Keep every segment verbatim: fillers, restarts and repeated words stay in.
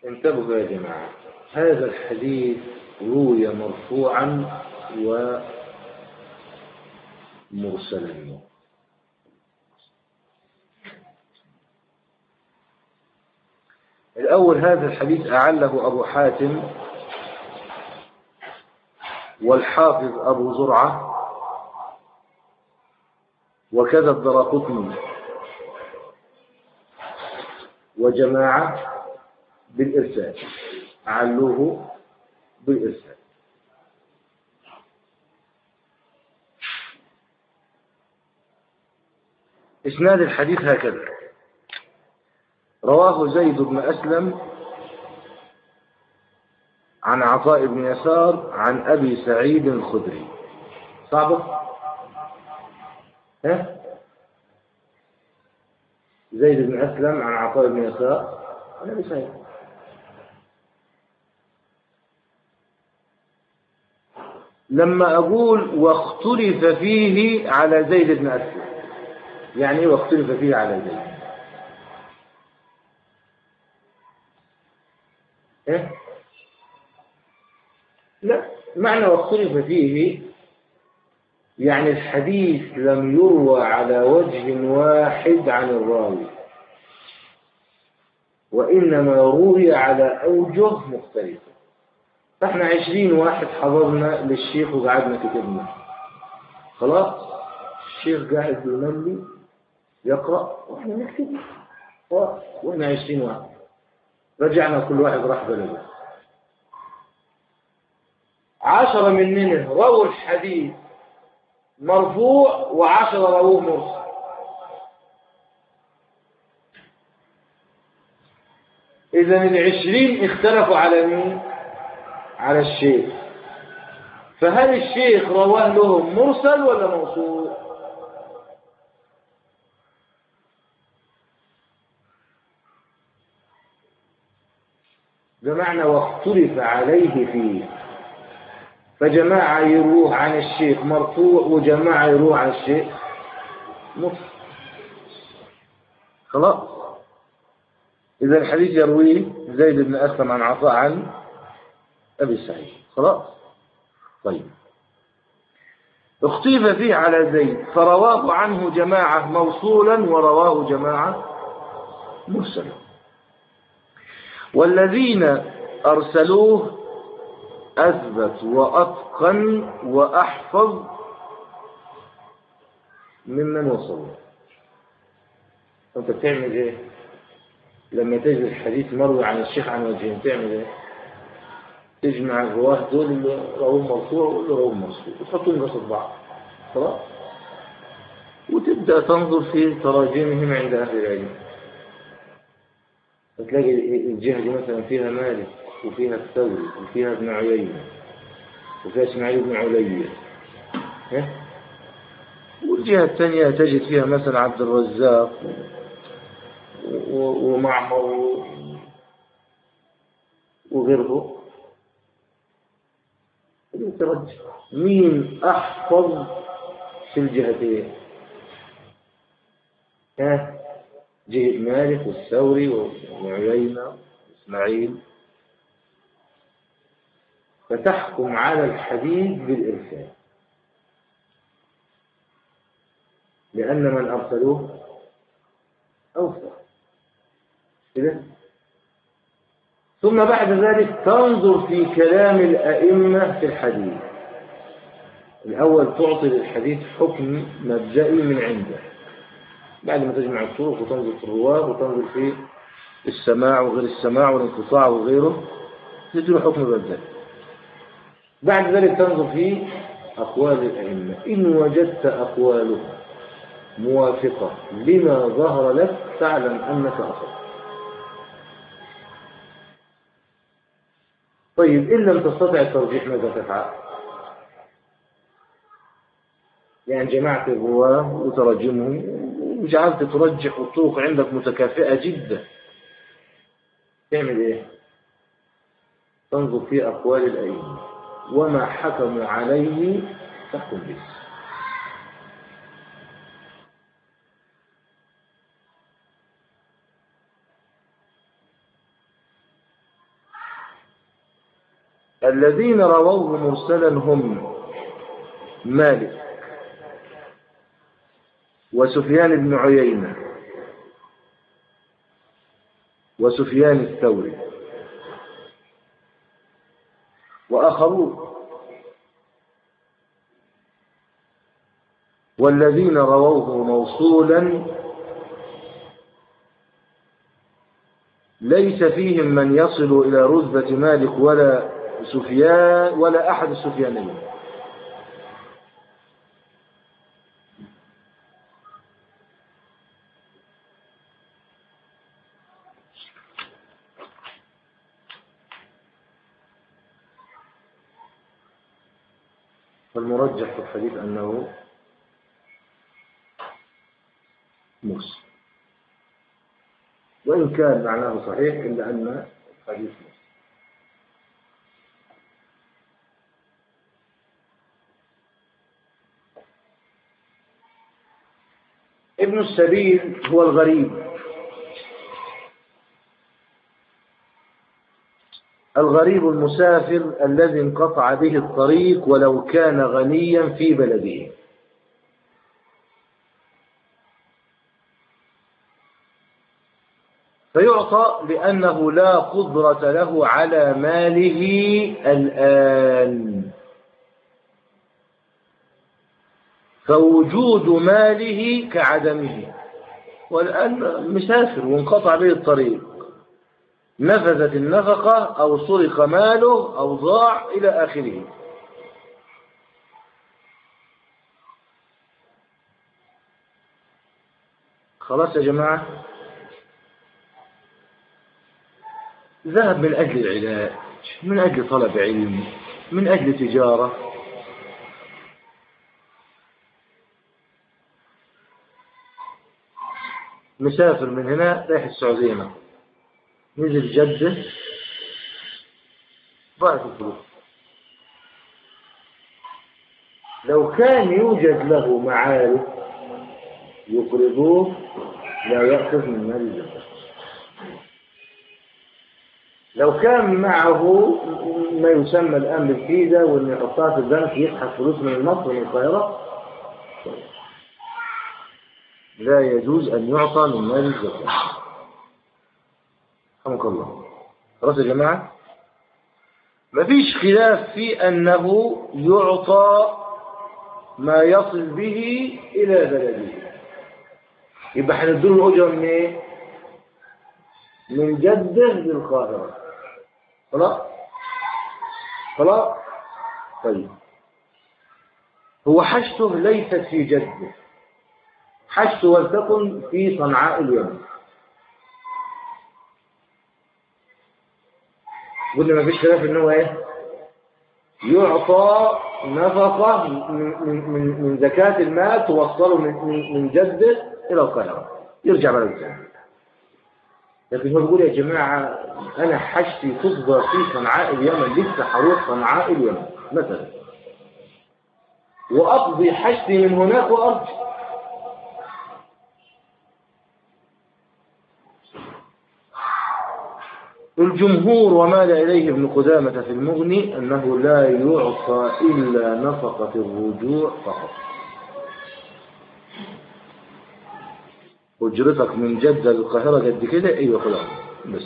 انتبهوا يا جماعة، هذا الحديث روي مرفوعا ومرسلا. الأول هذا الحديث أعله أبو حاتم والحافظ أبو زرعة وكذا الدراقطني وجماعة بالإرسال، أعلوه بالإرسال. إسناد الحديث هكذا: رواه زيد بن أسلم عن عطاء بن يسار عن أبي سعيد الخدري. صعبة؟ ها؟ زيد بن أسلم عن عطاء بن يسار عن أبي سعيد. لما أقول واختلف فيه على زيد بن أسلم، يعني إيه واختلف فيه على زيد؟ إيه؟ لا، معنى واختلف فيه يعني الحديث لم يروى على وجه واحد عن الراوي، وإنما روي على أوجه مختلفة. فإحنا عشرين واحد حضرنا للشيخ وقعدنا كتبنا، خلاص الشيخ قاعد يملي يقرأ وإحنا نكتب، وإحنا عشرين واحد رجعنا كل واحد راح بلده. عشرة مننا رووا الحديث مرفوع وعشرة رووه مرسل. إذا العشرين اختلفوا على مين؟ على الشيخ. فهل الشيخ رواه لهم مرسل ولا موصول؟ بمعنى واختلف عليه فيه، فجماعة يروح عن الشيخ مرفوع وجماعة يروح عن الشيخ مرسل. خلاص. إذا الحديث يرويه زيد بن أسلم عن عطاء عن أبي سعيد. خلاص. طيب، اختلف فيه على زيد فرواه عنه جماعة موصولا ورواه جماعة مرسلا، والذين أرسلوه أثبت وأتقن وأحفظ ممن وصلوا. أنت بتعمل إيه لما تجد الحديث مروي عن الشيخ عن وجهين؟ تعمل إيه؟ تجمع الرواه دول اللي رواه مرفوع واللي رواه مرسول وتحطهم قصاد بعض، خلاص، وتبدأ تنظر في تراجمهم عند أهل العلم. فتلاقي الجهة دي مثلا فيها مالك وفيها الثوري وفيها ابن عيينة وفيها اسماعيل بن علي، والجهة الثانية تجد فيها مثلا عبد الرزاق ومعمر وغيره. ترجح مين أحفظ في الجهتين؟ ها؟ جهة مالك والثوري وابن عيينة واسماعيل. فتحكم على الحديث بالإرسال، لأن من أرسلوه أوثق كده. ثم بعد ذلك تنظر في كلام الأئمة في الحديث. الأول تعطي للحديث حكم مبدئي من عنده، بعد ما تجمع الطرق وتنظر في الرواه وتنظر في السماع وغير السماع والانقطاع وغيره، تدي حكم مبدئي. بعد ذلك تنظر في أقوال الأئمة، إن وجدت أقوالهم موافقة لما ظهر لك فاعلم أنك أصبت. طيب، إن لم تستطع الترجيح ماذا تفعل؟ يعني جمعت الرواه وترجمهم وجعلت ترجح الطرق عندك متكافئة جدا، تعمل إيه؟ تنظر في أقوال الأئمة وما حكموا عليه تحكم به. الذين رووه مرسلا هم مالك وسفيان بن عيينة وسفيان الثوري وآخرون، والذين رووه موصولا ليس فيهم من يصل إلى رتبة مالك ولا سفيان ولا أحد السفيانين. فالمرجح في الحديث أنه مرسل، وإن كان معناه صحيح إلا أن الحديث مرسل. ابن السبيل هو الغريب. الغريب المسافر الذي انقطع به الطريق ولو كان غنيا في بلده. فيعطى لأنه لا قدرة له على ماله الآن، فوجود ماله كعدمه، والآن مسافر وانقطع به الطريق، نفذت النفقة أو سرق ماله أو ضاع إلى آخره. خلاص يا جماعة، ذهب من أجل العلاج، من أجل طلب علم، من أجل تجارة، مسافر من هنا رايح السعودية، نزل جدة ضاعت الفلوس. لو كان يوجد له معارف يقرضوه لا يأخذ من مال الزكاة. لو كان معه ما يسمى الآن بالفيزا وإنه يحطها في البنك يسحب فلوس من مصر ومن القاهرة لا يجوز أن يعطى من مال الزكاة. رحمك الله. خلاص يا جماعة، مفيش خلاف في أنه يعطى ما يصل به إلى بلده. يبقى هنديله الأجرة من إيه؟ من جدة للقاهرة. خلاص خلاص. طيب، هو حاجته ليست في جدة، حاجته ولتكن في صنعاء اليمن. قلنا ما فيش خلاف ان هو ايه؟ يعطى نفقة من, من, من زكاة المال توصله من, من جدة إلى القاهرة يرجع بلد ثاني. لكن هو بيقول يا جماعة أنا حاجتي تفضى في صنعاء اليمن، لسه هروح صنعاء اليمن مثلا وأقضي حاجتي من هناك وأرجع. الجمهور ومال إليه ابن قدامة في المغني أنه لا يعطى إلا نفقة الرجوع فقط. أجرتك من جدة للقاهرة قد كده، أيوة خلاص بس.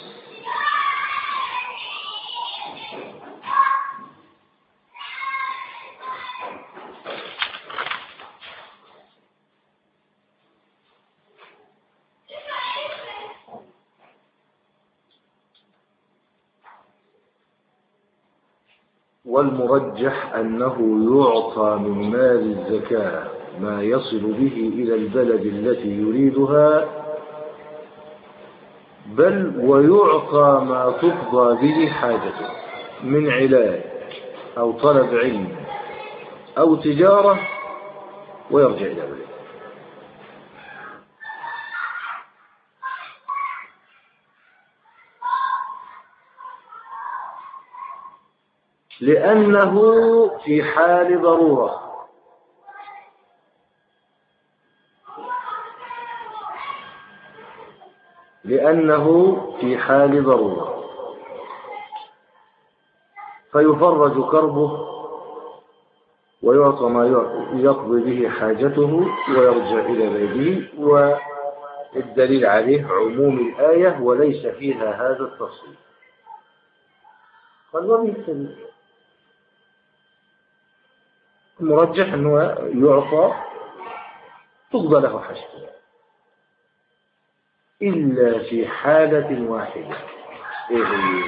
والمرجح أنه يعطى من مال الزكاة ما يصل به إلى البلد التي يريدها، بل ويعطى ما تقضى به حاجته من علاج أو طلب علم أو تجارة ويرجع إلى بلده. لأنه في حال ضرورة. لأنه في حال ضرورة فيفرج كربه ويعطى ما يقضي به حاجته ويرجع إلى بيته. والدليل عليه عموم الآية وليس فيها هذا التفصيل. قال ومثل المرجح أنه يعطى تقضى له حاجته إلا في حالة واحدة. إيه هي؟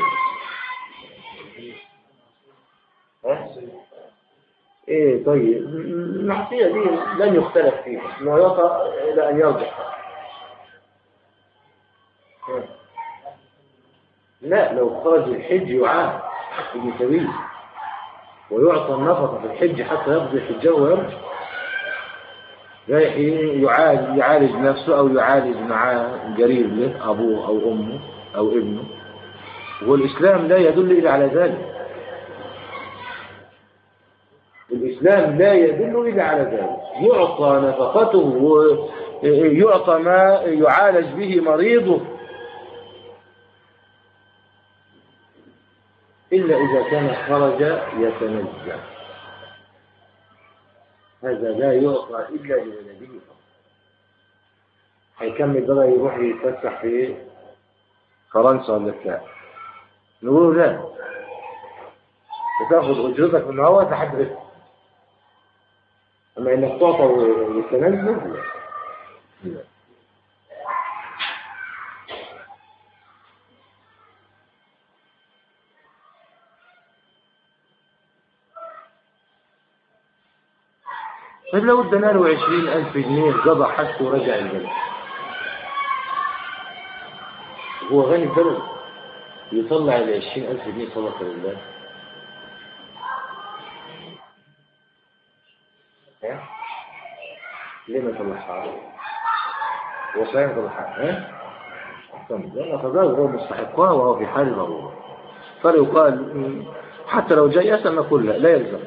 ها؟ إيه طيب المعصية دي لن يختلف فيها أنه يعطى إلى أن يرجع. لا لو خرج الحج يعاد ابن سبيل ويعطى النفقة في الحج حتى يقضي حجه ويرجع. رايح يعالج, يعالج نفسه أو يعالج معاه قريب له أبوه أو أمه أو ابنه، والإسلام لا يدل إلا على ذلك. الإسلام لا يدل إلا على ذلك. يعطى نفقته ويعطى ما يعالج به مريضه إلا إذا كان خرج يتنزه، هذا لا يعطى إلا لولده. هيكمل بقى يروح يتفسح في فرنسا ولا بتاع، نقول لا تاخذ أجرتك من هو لحد رزق، أما إنك تعطى ويتنزه لا. طيب لو ادنا له عشرين ألف جنيه قضى حاجته ورجع البلد، هو غني البلد يطلع ال عشرين ألف جنيه صدقة لله؟ ها؟ ليه ما يطلعها؟ هو صحيح يطلعها ها؟ أحسن، لأن فضاء هو مستحقها وهو في حال ضرورة، فليقال حتى لو جاي أسأل نقول لا لا يلزم.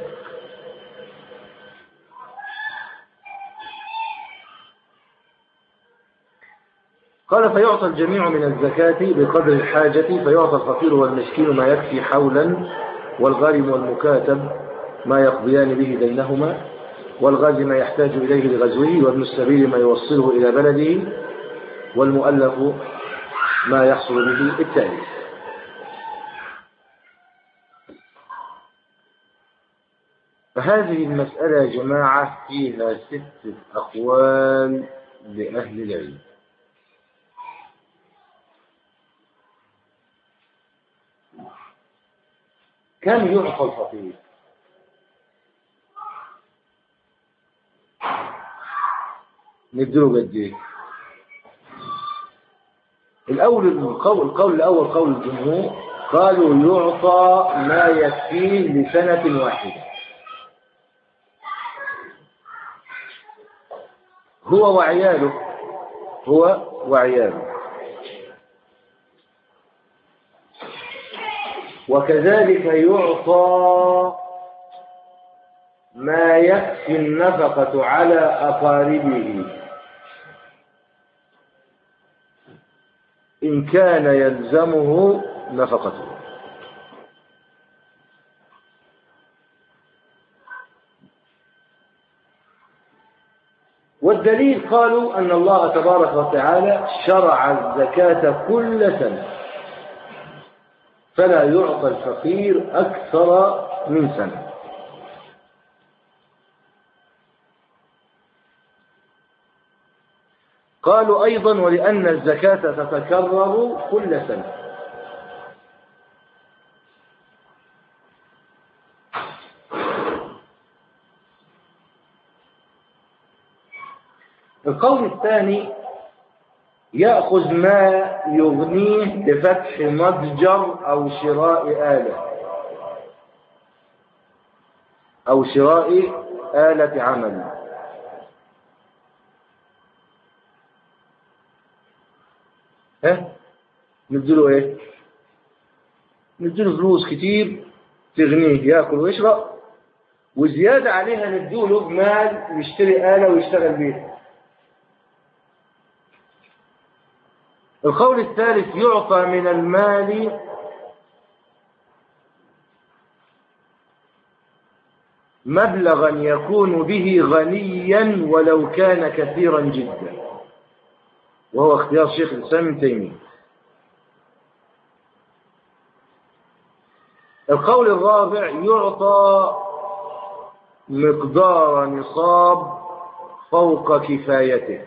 قال فيعطى الجميع من الزكاة بقدر الحاجة، فيعطى الفقير والمسكين ما يكفي حولا، والغارم والمكاتب ما يقضيان به دينهما، والغازي ما يحتاج إليه لغزوه، وابن السبيل ما يوصله إلى بلده، والمؤلف ما يحصل به التأليف. فهذه المسألة يا جماعة فيها ستة أقوال لأهل العلم. كم يعطى الفقير؟ نديله قد ايه؟ الأول القول القول الأول قول الجمهور قالوا يعطى ما يكفيه لسنة واحدة، هو وعياله هو وعياله وكذلك يعطى ما يكفي النفقة على أقاربه إن كان يلزمه نفقته. والدليل قالوا أن الله تبارك وتعالى شرع الزكاة كل سنة، فلا يعطى الفقير أكثر من سنة. قالوا أيضا ولأن الزكاة تتكرر كل سنة. القول الثاني يأخذ ما يغنيه لفتح متجر أو شراء آلة أو شراء آلة عمل. ها نديله ايه؟ نديله فلوس كتير تغنيه ياكل ويشرب، وزيادة عليها نديله مال يشتري آلة ويشتغل بيها. القول الثالث يعطى من المال مبلغا يكون به غنيا ولو كان كثيرا جدا، وهو اختيار شيخ الإسلام ابن تيمية. القول الرابع يعطى مقدار نصاب فوق كفايته.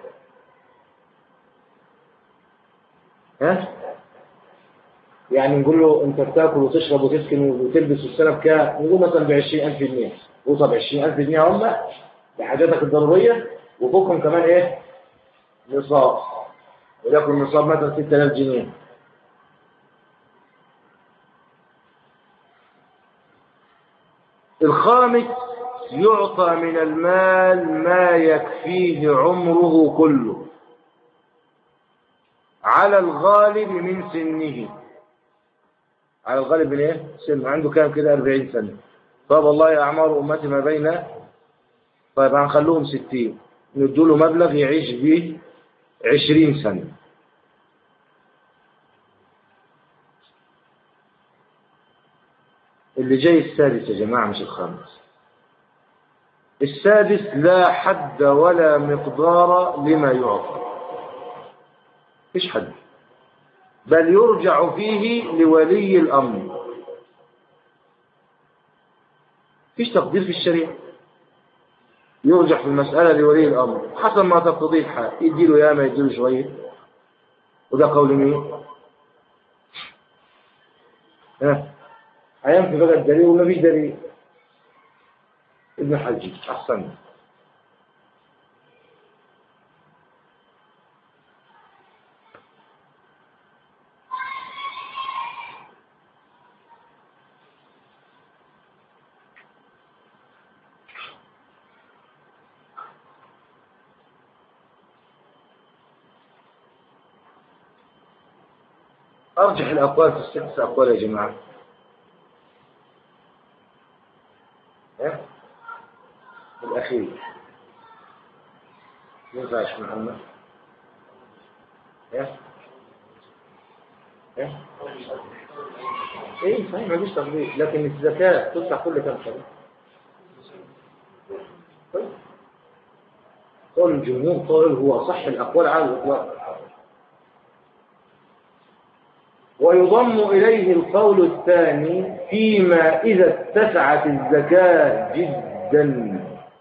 ها؟ يعني نقول له انت بتاكل وتشرب وتسكن وتلبس في السنه بكام؟ نقول مثلا ب عشرين ألف جنيه، وصل ب عشرين ألف جنيه هم لحاجاتك الضروريه، وفوقهم كمان ايه؟ نصاب، وليكن نصاب مثلا ستة آلاف جنيه. الخامس يعطى من المال ما يكفيه عمره كله على الغالب من سنه. على الغالب من ايه؟ سنه. عنده كام كده؟ أربعين سنة. طب والله أعمار أمتي ما بين، طيب هنخلوهم ستين، ندوا له مبلغ يعيش به عشرين سنة. اللي جاي السادس يا جماعة مش الخامس. السادس لا حد ولا مقدار لما يعطى، مفيش حد، بل يرجع فيه لولي الأمر، مفيش تقدير في الشريعة، يرجع في المسألة لولي الأمر حسب ما تقتضيه الحال، يديله ياما يديله شوية. وده قول مين؟ ها؟ هينفي بقى الدليل ولا فيش دليل؟ ابن حجي أحسن. أرجح الأقوال في الست أقوال يا جماعة. ها؟ الأخير ينفع يا شيخ محمد؟ ها؟ ها؟ إيه صحيح مفيش تغليق، لكن الزكاة تدفع كل كم سنة؟ طيب قول الجمهور قول هو صح الأقوال على الإطلاق. ويضم إليه القول الثاني فيما إذا اتسعت الزكاة جدا.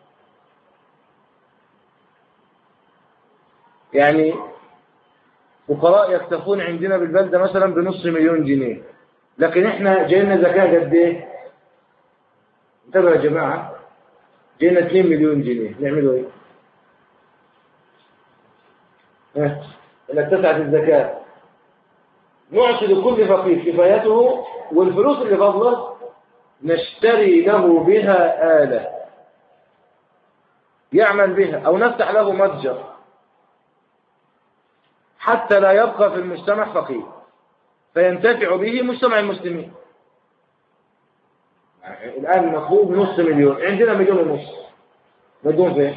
يعني فقراء يكتفون عندنا بالبلدة مثلا بنص مليون جنيه، لكن احنا جينا زكاة قد ايه؟ انتبهوا يا جماعة، جينا اثنين مليون جنيه، نعملوا ايه؟ ها؟ إن اتسعت الزكاة نعطي لكل فقير كفايته، والفلوس اللي فضلت نشتري له بها آلة يعمل بها، أو نفتح له متجر حتى لا يبقى في المجتمع فقير فينتفع به مجتمع المسلمين. الآن مطلوب نص مليون، عندنا مليون ونص، ندون فين؟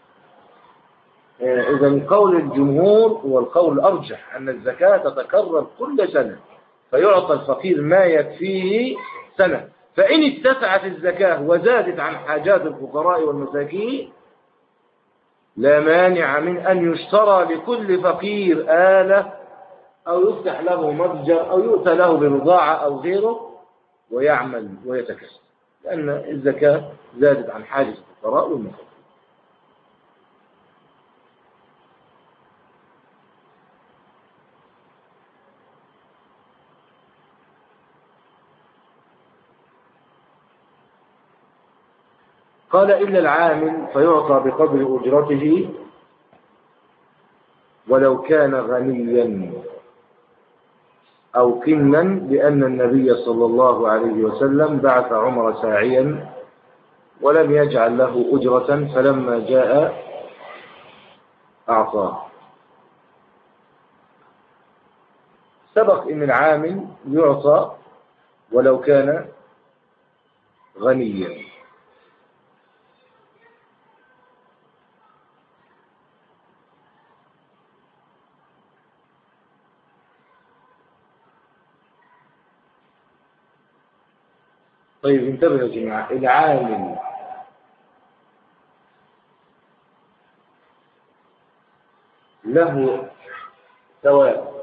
إذا قول الجمهور هو القول الأرجح أن الزكاة تتكرر كل سنة، فيعطى الفقير ما يكفيه سنة، فإن اتسعت الزكاة وزادت عن حاجات الفقراء والمساكين لا مانع من أن يشترى لكل فقير آلة أو يفتح له متجر أو يؤتى له ببضاعة أو غيره ويعمل ويتكسب، لأن الزكاة زادت عن حاجة الفقراء والمساكين. قال إلا العامل فيعطى بقدر أجرته ولو كان غنيا أو كنا، لأن النبي صلى الله عليه وسلم بعث عمر ساعيا ولم يجعل له أجرة، فلما جاء أعطاه. سبق إن العامل يعطى ولو كان غنيا. طيب انتبهوا يا جماعة، العامل له ثواب.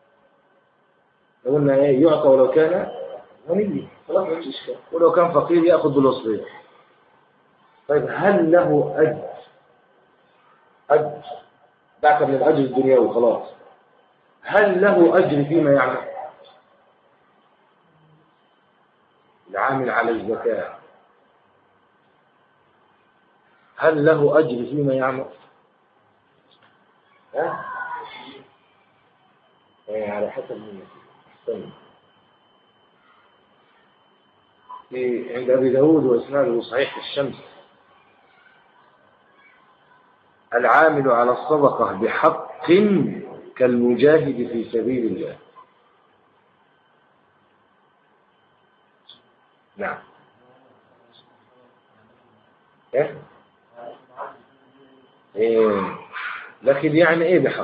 لو قلنا ايه يعطى ولو كان غني خلاص ما فيش اشكال، ولو كان فقير ياخذ بالوصفين. طيب هل له اجر؟ اجر بعد من الاجر الدنيوي خلاص، هل له اجر فيما يعمل؟ العامل على الزكاه هل له اجر فيما يعمل؟ ها؟ يعني على حسب مين. في عند أبي داود وإسناده صحيح الشمس: العامل على الصدقة بحق كالمجاهد في سبيل الله. نعم. إيه؟ إيه. لكن يعني إيه بحق؟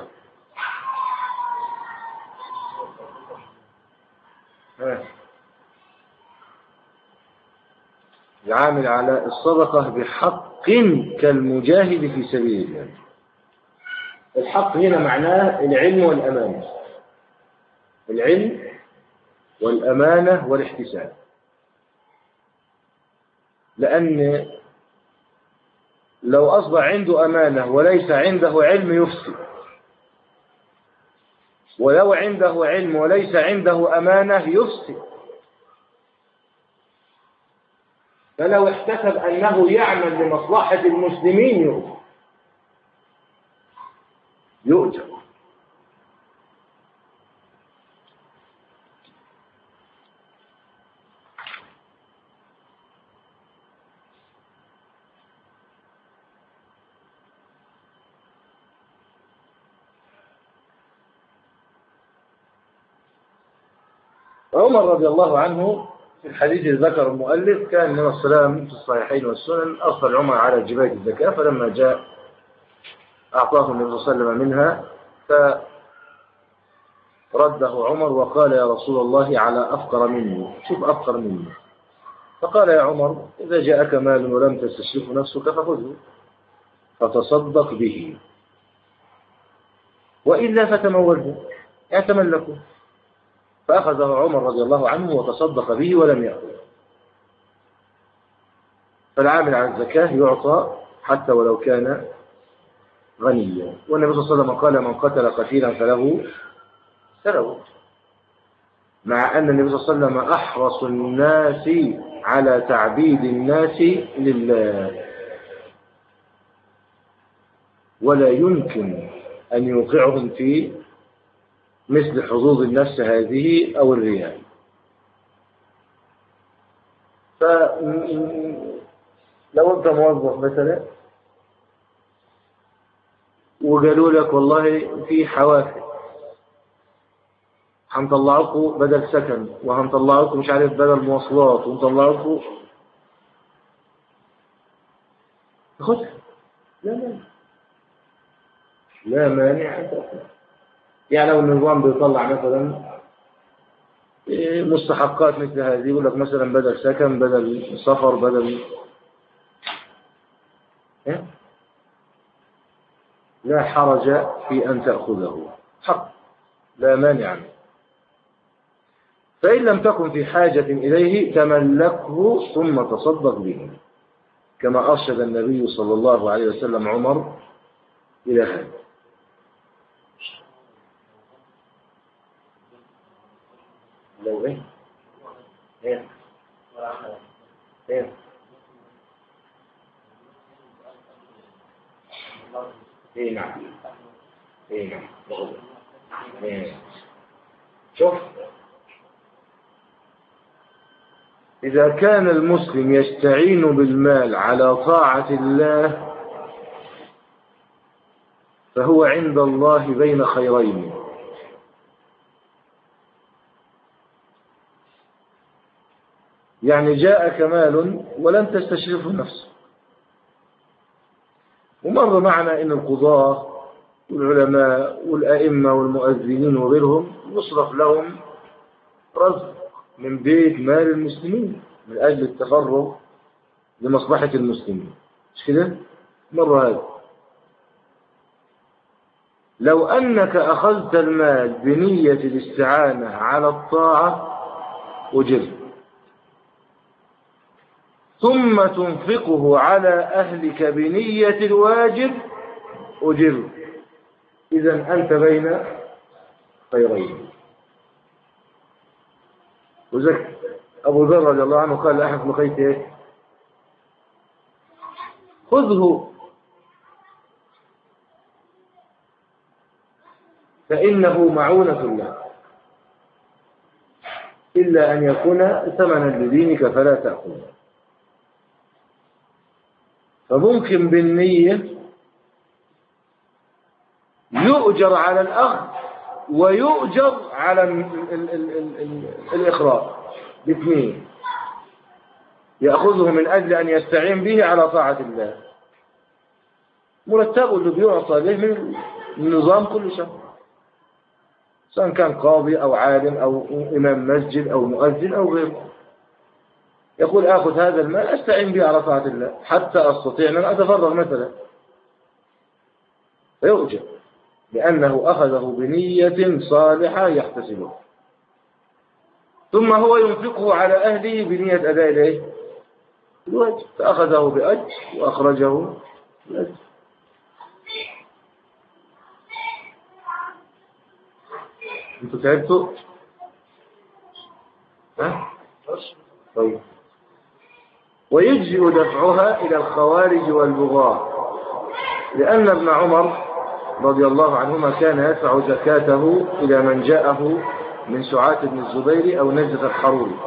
ها. العامل على الصدقة بحق كالمجاهد في سبيل الله. الحق هنا معناه العلم والأمانة، العلم والأمانة والاحتساب. لأن لو أصبح عنده أمانة وليس عنده علم يفسد، ولو عنده علم وليس عنده أمانة يفسد. فلو احتسب أنه يعمل لمصلحة المسلمين يؤجر يؤجر عمر رضي الله عنه في الحديث ذكر المؤلف كان من السلام في الصحيحين والسنن أرسل عمر على جباية الزكاة، فلما جاء أعطاه النبي صلى الله عليه وسلم منها فرده عمر وقال: يا رسول الله على أفقر مني. شوف أفقر مني. فقال: يا عمر إذا جاءك مال ولم تستشرفه نفسك فخذه فتصدق به، وإلا فتموله يعني تملكه. فأخذه عمر رضي الله عنه وتصدق به ولم يأخذ. فالعامل على الزكاة يعطى حتى ولو كان غنيا. والنبي صلى الله عليه وسلم قال: من قتل قتيلا فله سلو، مع أن النبي صلى الله عليه وسلم أحرص الناس على تعبيد الناس لله، ولا يمكن أن يوقعهم في مثل حظوظ النفس هذه أو الرياء. فلو أنت موظف مثلا وقالوا لك والله في حوافز هنطلعكم بدل سكن وهنطلعكم مش عارف بدل مواصلات ونطلعكم، خذها لا مانع، لا مانع أن تأخذ. يعني لو النظام بيطلع مثلا مستحقات مثل هذه، يقول لك مثلا بدل سكن بدل سفر بدل لا حرج في أن تأخذه، حق لا مانع منه. فإن لم تكن في حاجة إليه تملكه ثم تصدق به، كما أرشد النبي صلى الله عليه وسلم عمر إلى هذا. لو إيه إيه إيه إيه نعم إيه نعم إيه. شوف، إذا كان المسلم يستعين بالمال على طاعة الله فهو عند الله بين خيرين: يعني جاءك مال ولم تستشرفه نفسك. ومر معنا إن القضاة والعلماء والأئمة والمؤذنين وغيرهم يصرف لهم رزق من بيت مال المسلمين من أجل التفرغ لمصلحة المسلمين، مش كده؟ مر هذا. لو أنك أخذت المال بنية الاستعانة على الطاعة أجرت، ثم تنفقه على أهلك بنية الواجب أجرت. إذن أنت بين خيرين. وذلك أبو ذر رضي الله عنه قال لأحد بن قيس خذه فإنه معونة له، إلا أن يكون ثمنا لدينك فلا تأخذه. فممكن بالنية يؤجر على الأخذ ويؤجر على ال ال ال ال ال الإخراج باثنين، يأخذه من أجل أن يستعين به على طاعة الله، مرتبه اللي بيعطى له من النظام كل شهر، سواء كان قاضي أو عالم أو إمام مسجد أو مؤذن أو غيره، يقول آخذ هذا المال أستعين به على طاعة الله حتى أستطيع أن أتفرغ مثلا، فيؤجر لأنه أخذه بنية صالحة يحتسبه، ثم هو ينفقه على أهله بنية أداء إليه الواجب، فأخذه بأجر وأخرجه بأجر. أنتوا تعبتوا؟ ها؟ طيب. ويجزئ دفعها إلى الخوارج والبغاة، لأن ابن عمر رضي الله عنهما كان يدفع زكاته إلى من جاءه من سعاة بن الزبير أو نجدة الحروري.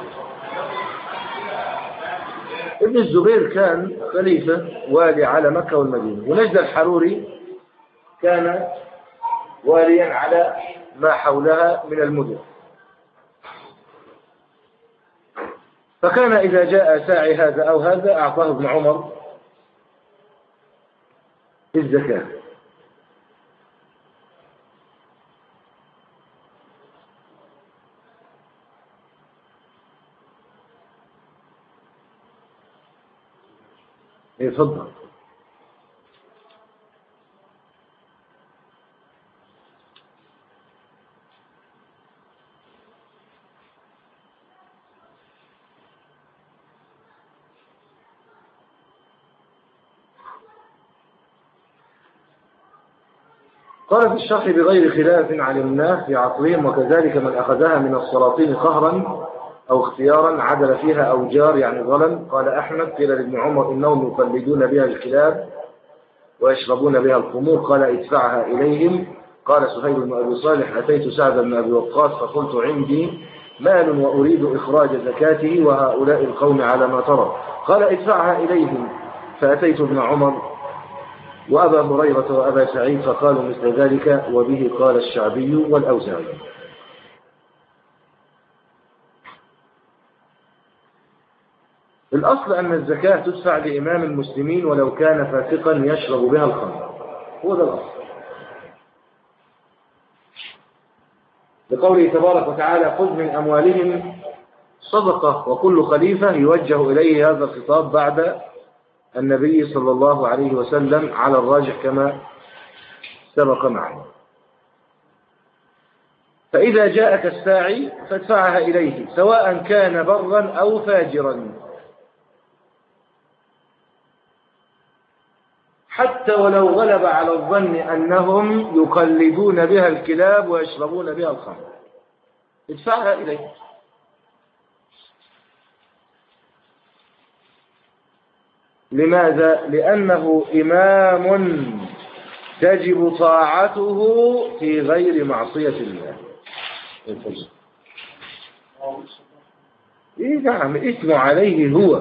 ابن الزبير كان خليفة والي على مكة والمدينة، ونجدة الحروري كان واليا على ما حولها من المدن. فكان إذا جاء ساعي هذا أو هذا أعطاه ابن عمر الزكاة. يتفضل. قال في الشرح بغير خلاف علمناه في عصرهم، وكذلك من أخذها من السلاطين قهرا أو اختيارا عدل فيها أو جار يعني ظلم. قال أحمد قيل لابن عمر إنهم يقلدون بها الكلاب ويشربون بها الخمور، قال ادفعها إليهم. قال سهيل بن أبي صالح أتيت سعد بن أبي وقاص فقلت عندي مال وأريد إخراج زكاته وهؤلاء القوم على ما ترى، قال ادفعها إليهم. فأتيت ابن عمر وأبا هريرة وأبا سعيد فقالوا مثل ذلك، وبه قال الشعبي والأوزاعي. الأصل أن الزكاة تدفع لإمام المسلمين ولو كان فاسقا يشرب بها الخمر، هو ده الأصل، لقوله تبارك وتعالى خذ من أموالهم صدقة، وكل خليفة يوجه إليه هذا الخطاب بعد النبي صلى الله عليه وسلم على الراجح كما سبق معنا. فإذا جاءك الساعي فادفعها إليه سواء كان برا أو فاجرا، حتى ولو غلب على الظن أنهم يقلدون بها الكلاب ويشربون بها الخمر، ادفعها إليه. لماذا؟ لأنه إمام تجب طاعته في غير معصية الله. إيه نعم، إثم عليه هو.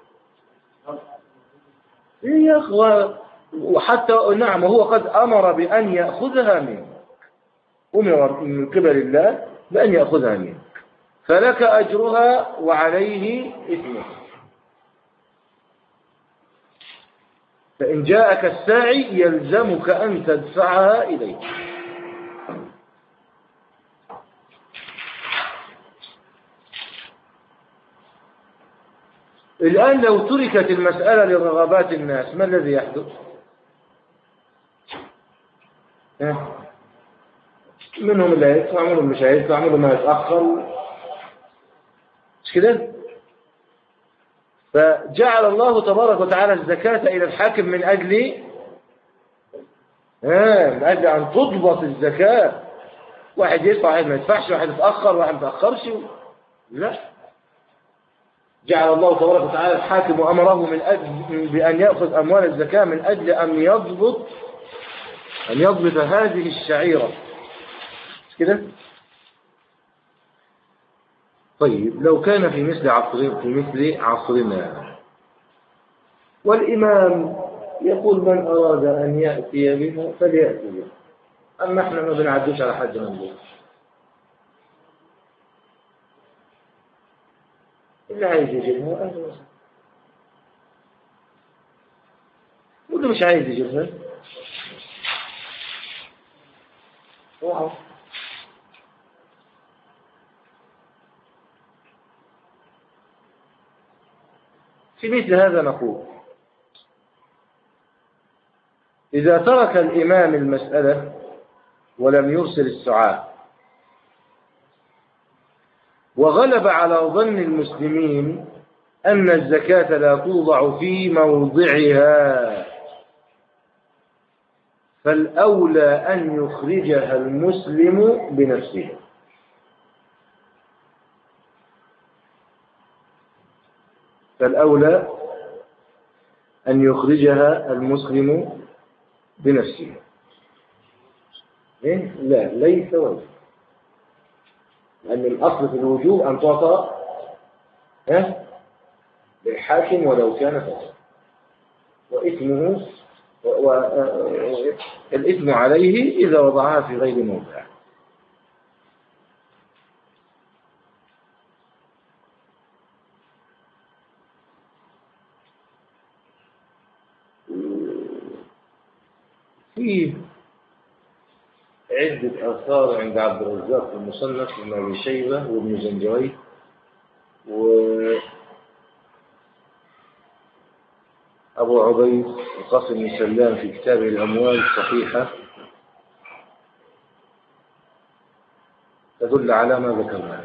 إيه يا أخوة، وحتى نعم هو قد أمر بأن يأخذها منه، أمر من قبل الله بأن يأخذها منه، فلك أجرها وعليه إثمها. فإن جاءك الساعي يلزمك أن تدفعها إليه. الآن لو تركت المسألة لرغبات الناس ما الذي يحدث؟ منهم اللي هيدفع، منهم مش هيدفع، منهم ما يتأخر، مش كده؟ فجعل الله تبارك وتعالى الزكاة إلى الحاكم من أجل آه من أجل أن تضبط الزكاة. واحد يدفع، واحد ما يدفعش، واحد يتأخر، واحد ما يتأخرش، لا. جعل الله تبارك وتعالى الحاكم وأمره من أجل بأن يأخذ أموال الزكاة من أجل أن يضبط أن يضبط هذه الشعيرة، مش كده؟ طيب لو كان في مثل عصر في مثل عصرنا والإمام يقول من أراد أن يأتي بها فليأتي بها، أما احنا ما بنعدوش على حد من دول، اللي عايز يجيبها أهلا وسهلا، واللي مش عايز يجيبها واو. في مثل هذا نقول إذا ترك الإمام المسألة ولم يرسل السعاة وغلب على ظن المسلمين أن الزكاة لا توضع في موضعها، فالأولى أن يخرجها المسلم بنفسه. فالأولى أن يخرجها المسلم بنفسه. إيه؟ لا، ليس واجب، لأن الأصل في الوجوب أن تعطى ها للحاكم ولو كان فاسقا، وإثمه والإثم عليه إذا وضعها في غير موضعها. فيه عدة آثار عند عبد الرزاق في المصنف وابن أبي شيبة وابن زنجويه وأبو عبيد القاسم بن سلام في كتابه الأموال الصحيحة تدل على ما ذكرناه.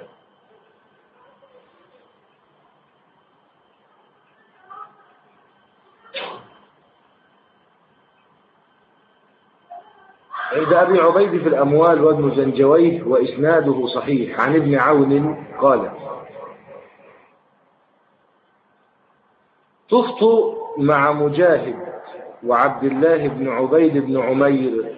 عند أبي عبيد في الأموال وابن زنجويه وإسناده صحيح عن ابن عون قال طفت مع مجاهد وعبد الله بن عبيد بن عمير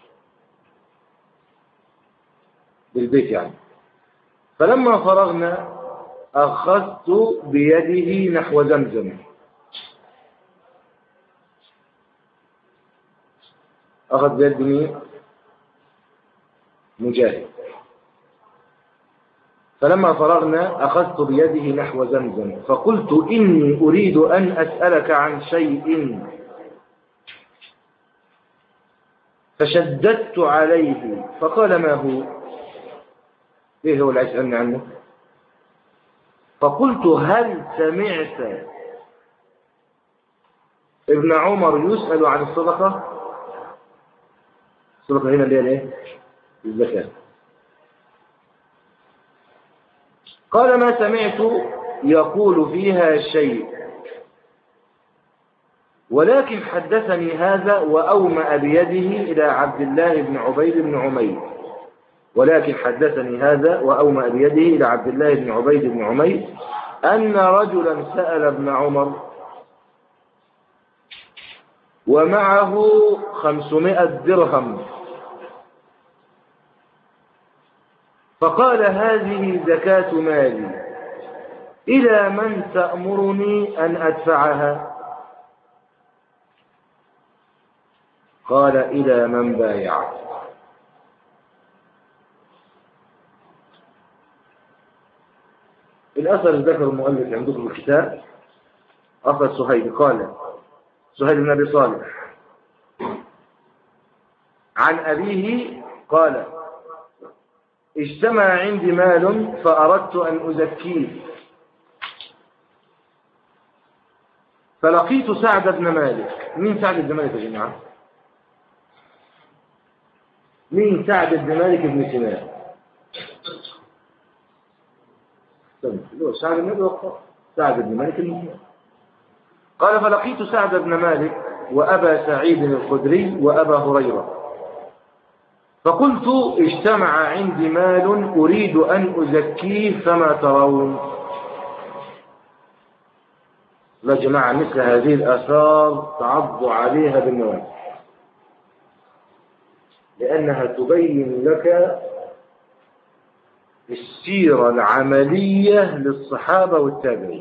بالبيت يعني، فلما فرغنا أخذت بيده نحو زمزم. أخذ بيد مجاهد. فلما فرغنا أخذت بيده نحو زمزم فقلت إني أريد أن أسألك عن شيء، فشددت عليه فقال ما هو؟ إيه هو اللي عايز يسألني عنه؟ فقلت هل سمعت ابن عمر يسأل عن الصدقة؟ الصدقة هنا اللي هي الايه؟ الزكاة. قال ما سمعت يقول فيها شيء، ولكن حدثني هذا وأومأ بيده إلى عبد الله بن عبيد بن عمير ولكن حدثني هذا وأومأ بيده إلى عبد الله بن عبيد بن عمير أن رجلا سأل ابن عمر ومعه خمسمائة درهم، فقال هذه زكاة مالي، إلى من تأمرني أن أدفعها؟ قال إلى من بايع. الأثر ذكر المؤلف عندكم الكتاب أخذ سهيل قال سهيل بن أبي صالح عن أبيه قال اجتمع عندي مال فأردت أن أزكيه، فلقيت سعد بن مالك. مين سعد بن مالك يا جماعة؟ مين سعد بن مالك بن سنان؟ سعد بن أبي وقاص، سعد بن مالك بن سنان. قال فلقيت سعد بن مالك وأبا سعيد الخدري وأبا هريرة فقلت اجتمع عندي مال أريد أن أزكيه فما ترون؟ لا جماعة، مثل هذه الآثار تعض عليها بالنواجذ، لأنها تبين لك السيرة العملية للصحابة والتابعين.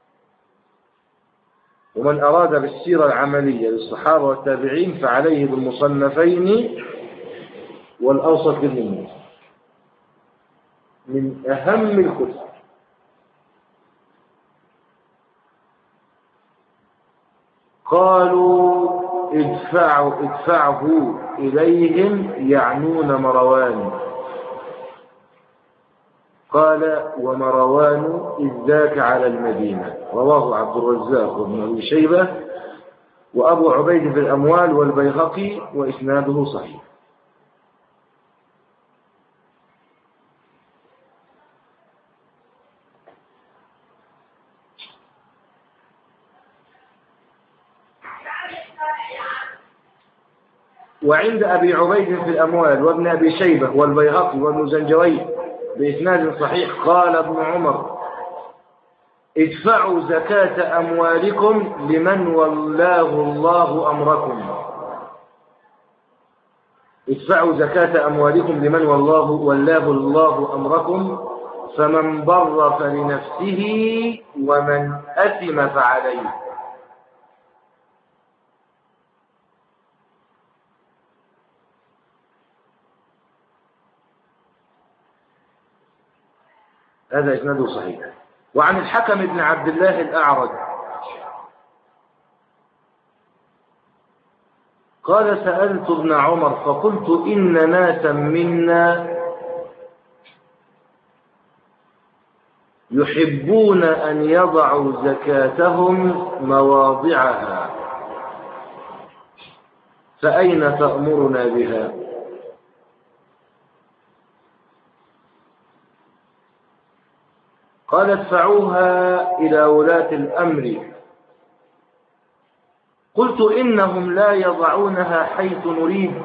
ومن أراد بالسيرة العملية للصحابة والتابعين فعليه بالمصنفين والأوسط بالنموذج، من أهم الكتب. قالوا ادفعوا ادفعه إليهم يعنون مروان. قال ومروان إذ ذاك على المدينة. رواه عبد الرزاق وابن أبي شيبة وأبو عبيد في الأموال والبيهقي وإسناده صحيح. وعند أبي عبيد في الأموال وابن أبي شيبة والبيهقي وابن زنجوي بإسناد صحيح قال ابن عمر ادفعوا زكاة أموالكم لمن ولاه الله أمركم. ادفعوا زكاة أموالكم لمن والله ولاه الله أمركم فمن بر فلنفسه ومن أثم فعليه. هذا إسناده صحيح. وعن الحكم بن عبد الله الأعرج قال سألت ابن عمر فقلت إن ناسا منا يحبون أن يضعوا زكاتهم مواضعها فأين تأمرنا بها؟ قال ادفعوها إلى ولاة الأمر. قلت إنهم لا يضعونها حيث نريد.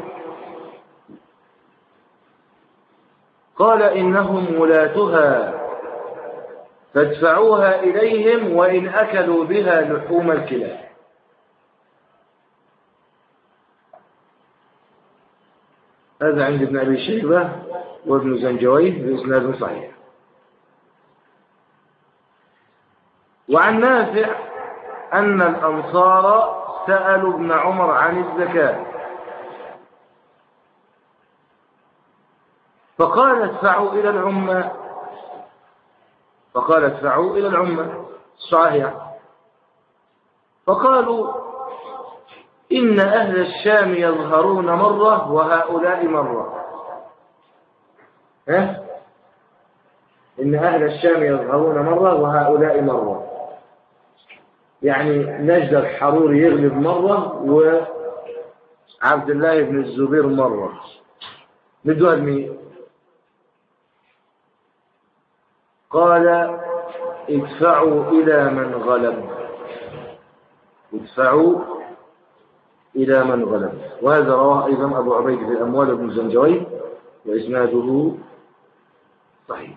قال إنهم ولاتها فادفعوها إليهم وإن أكلوا بها لحوم الكلاب. هذا عند ابن أبي شيبة وابن زنجوي بإسناد صحيح. وعن نافع أن الأنصار سألوا ابن عمر عن الزكاة فقال ادفعوا إلى العمة فقال ادفعوا إلى العمة صحيح. فقالوا إن أهل الشام يظهرون مرة وهؤلاء مرة. ها؟ إن أهل الشام يظهرون مرة وهؤلاء مرة، يعني نجد الحروري يغلب مرة وعبد الله بن الزبير مرة. ندوها لمين؟ قال ادفعوا إلى من غلب ادفعوا إلى من غلب. وهذا رواه أيضا أبو عبيد في الأموال وابن زنجوي وإسناده صحيح.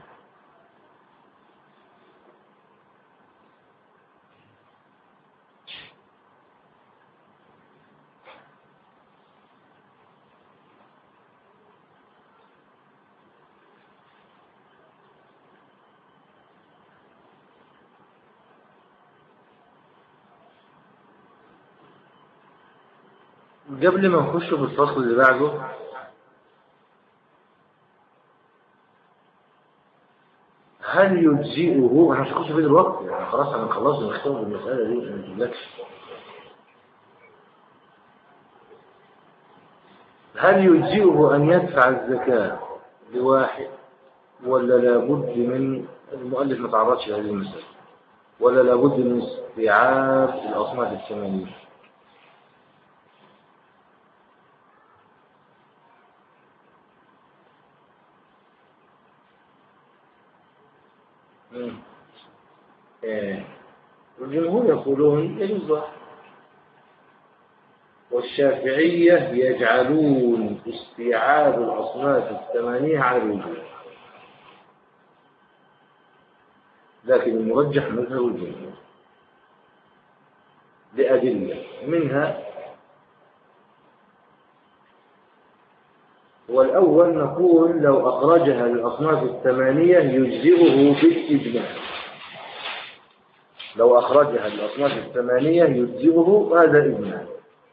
قبل ما نخش في الفصل اللي بعده هل يجزئه، احنا مش هنخش فيه دلوقتي يعني خلاص انا خلصت نختار المسألة دي ما نجيبلكش. هل يجزئه أن يدفع الزكاة لواحد ولا لابد من المؤلف ما تعرضش لهذه المسألة ولا لابد من استيعاب الأصناف الثمانية؟ إيه. الجمهور يقولون يجوز واحد، والشافعية يجعلون استيعاب الأصناف الثمانية على الوجوب، لكن المرجح مذهب الجمهور لأدلة منها. والأول نقول لو أخرجها للأصناف الثمانية يجزئه بالإجماع، لو أخرجها للأصناف الثمانية يجزئه، هذا إجماع.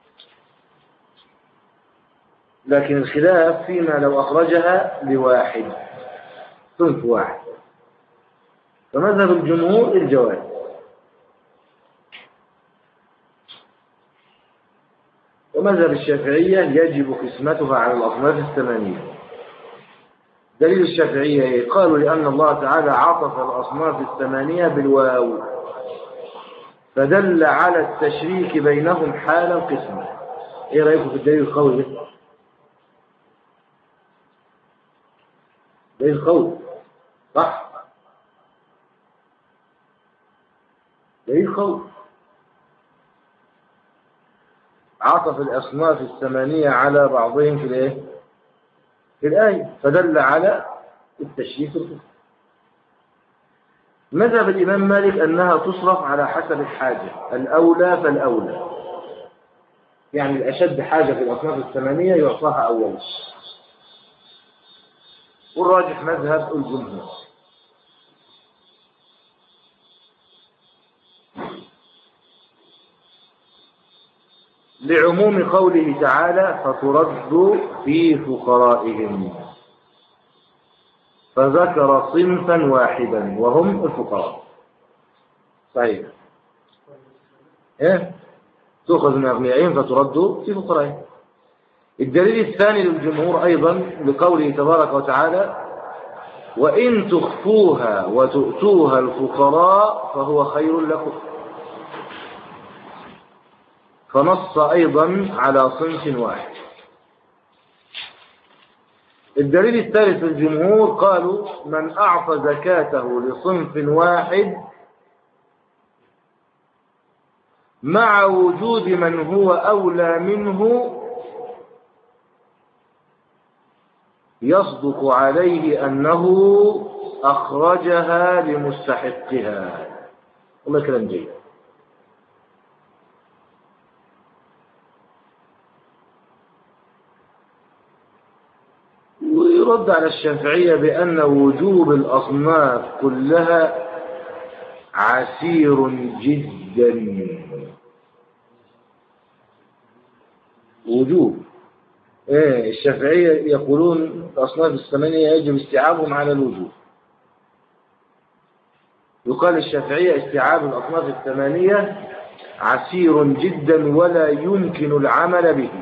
لكن الخلاف فيما لو أخرجها لواحد، صنف واحد، فمذهب الجمهور الجواز، ومذهب الشافعية يجب قسمتها على الأصناف الثمانية. دليل الشافعية قالوا لأن الله تعالى عطف الأصناف الثمانية بالواو، فدل على التشريك بينهم حال القسمة. إيه رأيكم في الدليل القوي ده؟ دليل قوي صح؟ دليل قوي. عطف الأصناف الثمانية على بعضهم في الإيه؟ في الآية، فدل على التشريك القسمة. مذهب الإمام مالك أنها تصرف على حسب الحاجة، الأولى فالأولى، يعني الأشد حاجة في الأصناف الثمانية يعطاها أولا، والراجح مذهب الجمهور. لعموم قوله تعالى فترد في فقرائهم، فذكر صنفا واحدا وهم الفقراء. صحيح، ايه تؤخذ من أغنيائهم فترد في فقرائهم. الدليل الثاني للجمهور أيضا لقوله تبارك وتعالى وإن تخفوها وتؤتوها الفقراء فهو خير لكم، فنص أيضا على صنف واحد. الدليل الثالث للجمهور قالوا من أعطى زكاته لصنف واحد مع وجود من هو أولى منه يصدق عليه أنه أخرجها لمستحقها. والله كلام جيد. ويرد على الشافعية بأن وجوب الأصناف كلها عسير جدا. وجوب إيه؟ الشافعية يقولون الأصناف الثمانية يجب استيعابهم على الوجوب. يقال الشافعية استيعاب الأصناف الثمانية عسير جدا ولا يمكن العمل به.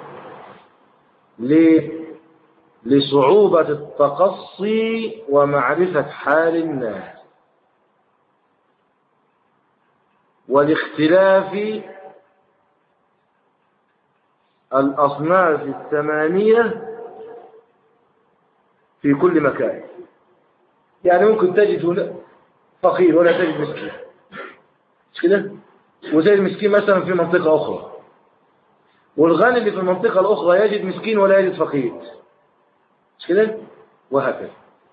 ليه؟ لصعوبة التقصي ومعرفة حال الناس، والاختلاف الأصناف الثمانية في كل مكان. يعني ممكن تجد فقير ولا تجد مسكين، مش كده؟ وتجد مسكين مثلا في منطقة أخرى، والغني اللي في المنطقة الأخرى يجد مسكين ولا يجد فقير، مش كده؟ وهكذا.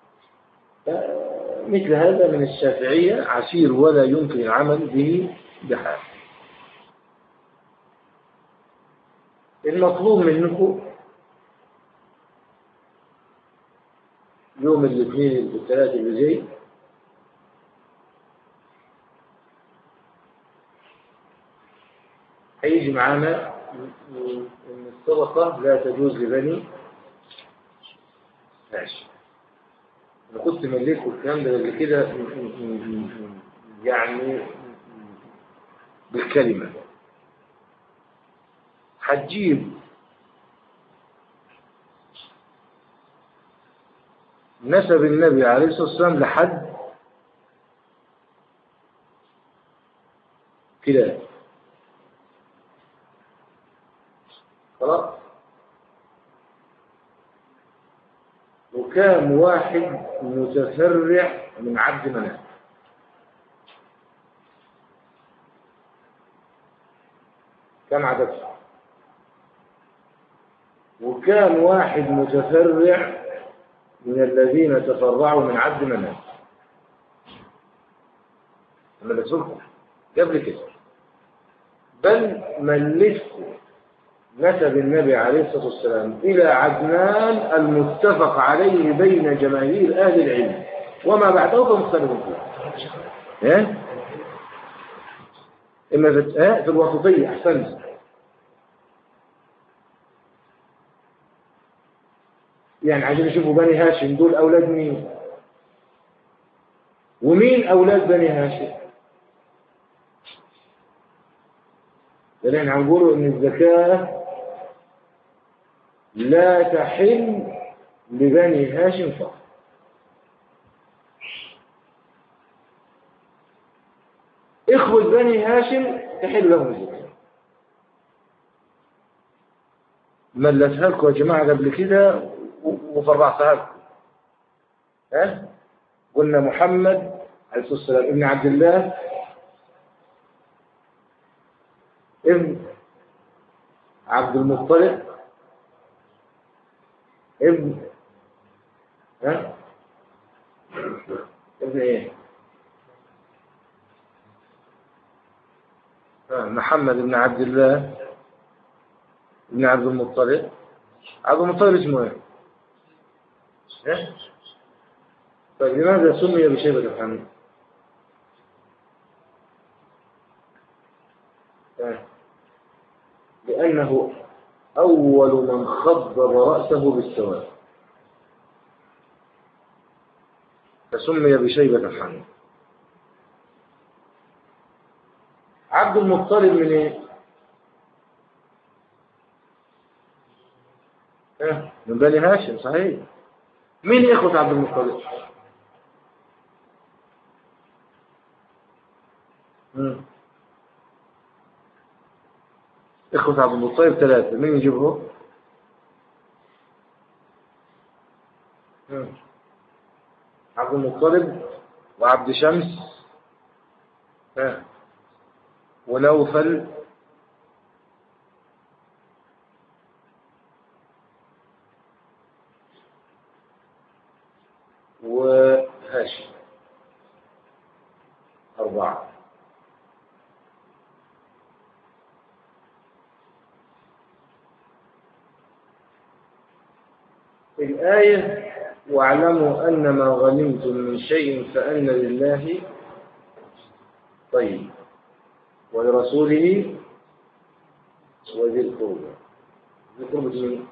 مثل هذا من الشافعية عسير ولا يمكن العمل به بحال. المطلوب منكم يوم الاثنين والثلاث اللي جاي هيجي معانا ان الصدقة لا تجوز لبني ماشي. انا كنت مليت الكلام ده قبل كده يعني بالكلمة. هتجيب نسب النبي عليه الصلاة والسلام لحد كده خلاص، وكان واحد متفرع من عبد مناف كم عددهم؟ وكان واحد متفرع من الذين تفرعوا من عبد مناف. أنا بسألكم قبل كده، بل ملكوا نسب النبي عليه الصلاة والسلام إلى عدنان المتفق عليه بين جماهير أهل العلم، وما بعده فمختلف فيه. إيه؟ إما في, إيه؟ في الوسطية. أحسنت. يعني عايزين يشوفوا بني هاشم دول أولاد مين؟ ومين أولاد بني هاشم؟ لأن هنقولوا إن الزكاة لا تحل لبني هاشم فقط. إخوة بني هاشم تحل لهم الزكاة. ملتها لكم يا جماعة قبل كده وفرعتها لكم. ها؟ قلنا محمد عليه الصلاة والسلام ابن عبد الله ابن عبد المطلب ابن ها ابن ايه ها محمد ابن عبد الله ابن عبد المطلب. عبد المطلب اسمه ايه؟ ها؟ طيب لماذا سمي بشيبة محمد؟ لأنه أول من خضب رأسه بالسواد فسمي بشيبة محمد. عبد المطلب من ايه؟ ها؟ من بني هاشم. صحيح. مين إخوة عبد المطلب؟ مم. إخوة عبد المطلب ثلاثة. مين يجيبه؟ مم. عبد المطلب وعبد شمس ها ونوفل وهاشم. أربعة. الآية واعلموا أن ما غنمتم من شيء فأن لله طيب ولرسوله وذي القربى. ذي القربى مين؟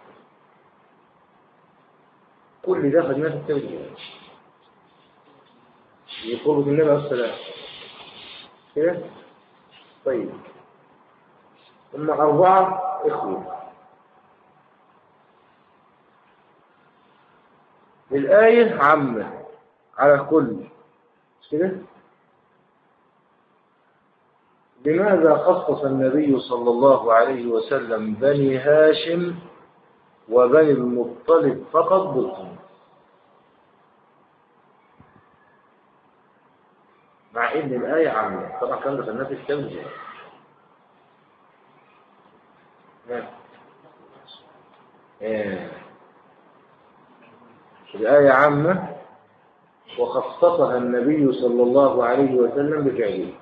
كل ده خدناه في التوجيه. ذي القربى النبي عليه السلام كده. طيب هم أربعة إخوة. الآية عامة على كل كده. لماذا خصص النبي صلى الله عليه وسلم بني هاشم وبني المطلب فقط بالقرب، مع ان الآية عامة؟ طبعا كان ده الناس التوجيه. الآية عامة وخصصها النبي صلى الله عليه وسلم بفعله،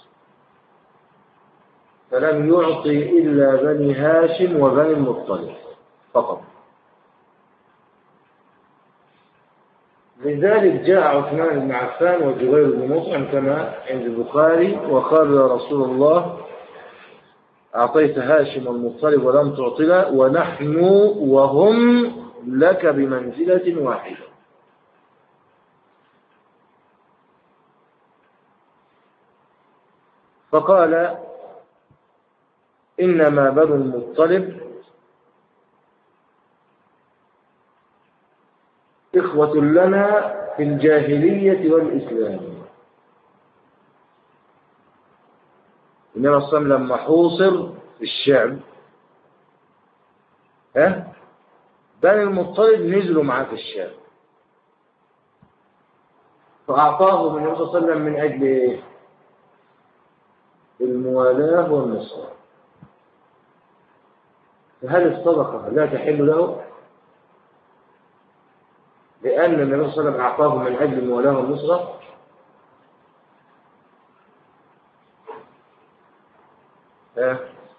فلم يعطي إلا بني هاشم وبني المطلب فقط. لذلك جاء عثمان بن عفان وجبير بن مطعم كما عند البخاري وقال يا رسول الله أعطيت هاشم المطلب ولم تعطنا ونحن وهم لك بمنزلة واحدة. فقال إنما بنو المطلب إخوة لنا في الجاهلية والإسلام. النبي صلى الله عليه وسلم لما حوصر في الشعب ها بني المطلب نزلوا معاه في الشعب، فأعطاهم النبي صلى الله عليه وسلم من أجل إيه؟ الموالاة والنصرة. هل الصدقة لا تحل له؟ لأن النبي صلى الله عليه وسلم أعطاه من أجل المولاة والنصرة. لا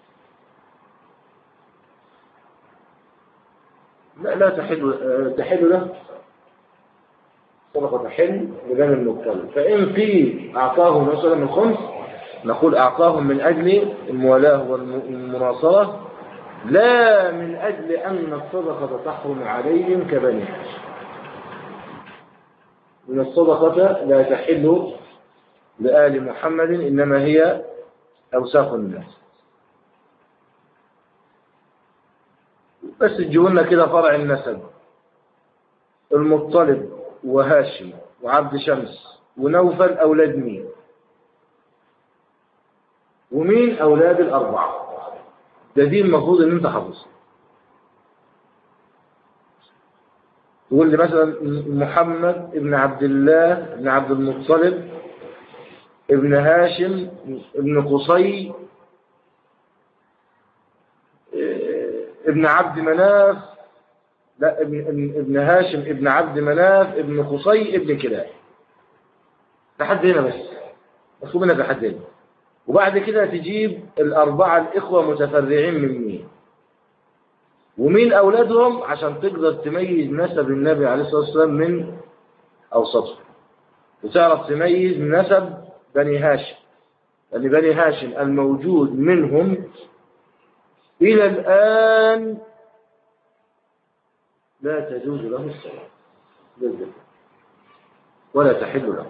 لا تحل تحل له صدقة، تحل لبني المطلب. فإن في أعطاهم النبي صلى الله عليه وسلم الخمس نقول أعطاهم من أجل المولاة والمناصرة، لا من أجل أن الصدقة تحرم عليهم كبني هاشم. إن الصدقة لا تحل لآل محمد، إنما هي أوساخ الناس. بس تجيبوا كده فرع النسب، المطلب وهاشم وعبد شمس ونوفل أولاد مين؟ ومين أولاد الأربعة؟ ده دي المفروض إن أنت حافظها. تقول لي مثلا محمد ابن عبد الله ابن عبد المطلب ابن هاشم ابن قصي ابن عبد مناف، لا ابن, ابن هاشم ابن عبد مناف ابن قصي ابن كلاب. لحد هنا بس، مطلوب منك لحد هنا. وبعد كده تجيب الأربعة الإخوة متفرعين من مين ومين أولادهم، عشان تقدر تميز نسب النبي عليه الصلاة والسلام من أوسطهم، وتعرف تميز نسب بني هاشم، لأن بني هاشم الموجود منهم إلى الآن لا تجوز له الصلاة ولا تحل له.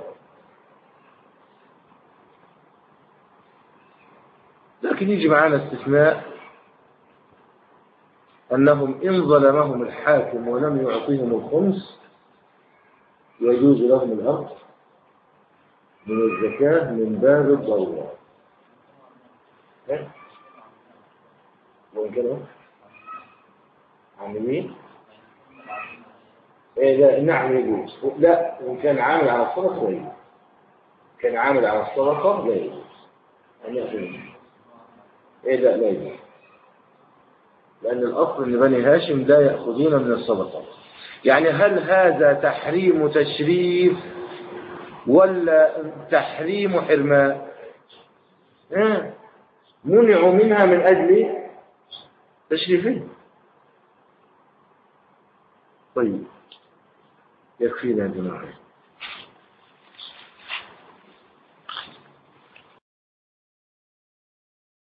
لكن يجي معنا استثناء، أنهم إن ظلمهم الحاكم ولم يعطيهم الخمس يجوز لهم الأخذ من الزكاة من باب الضرورة. وإن كانوا عاملين إيه؟ لا نعم يجوز. لا، إن كان عامل على الصدقة لا يجوز. كان عامل على الصدقة لا يجوز أن يأخذ. إيه لا لا يجوز، لأن الأصل أن بني هاشم لا يأخذون من الصدقة. يعني هل هذا تحريم تشريف ولا تحريم حرمان؟ إيه؟ منعوا منها من أجل تشريفين. طيب يكفينا يا جماعة.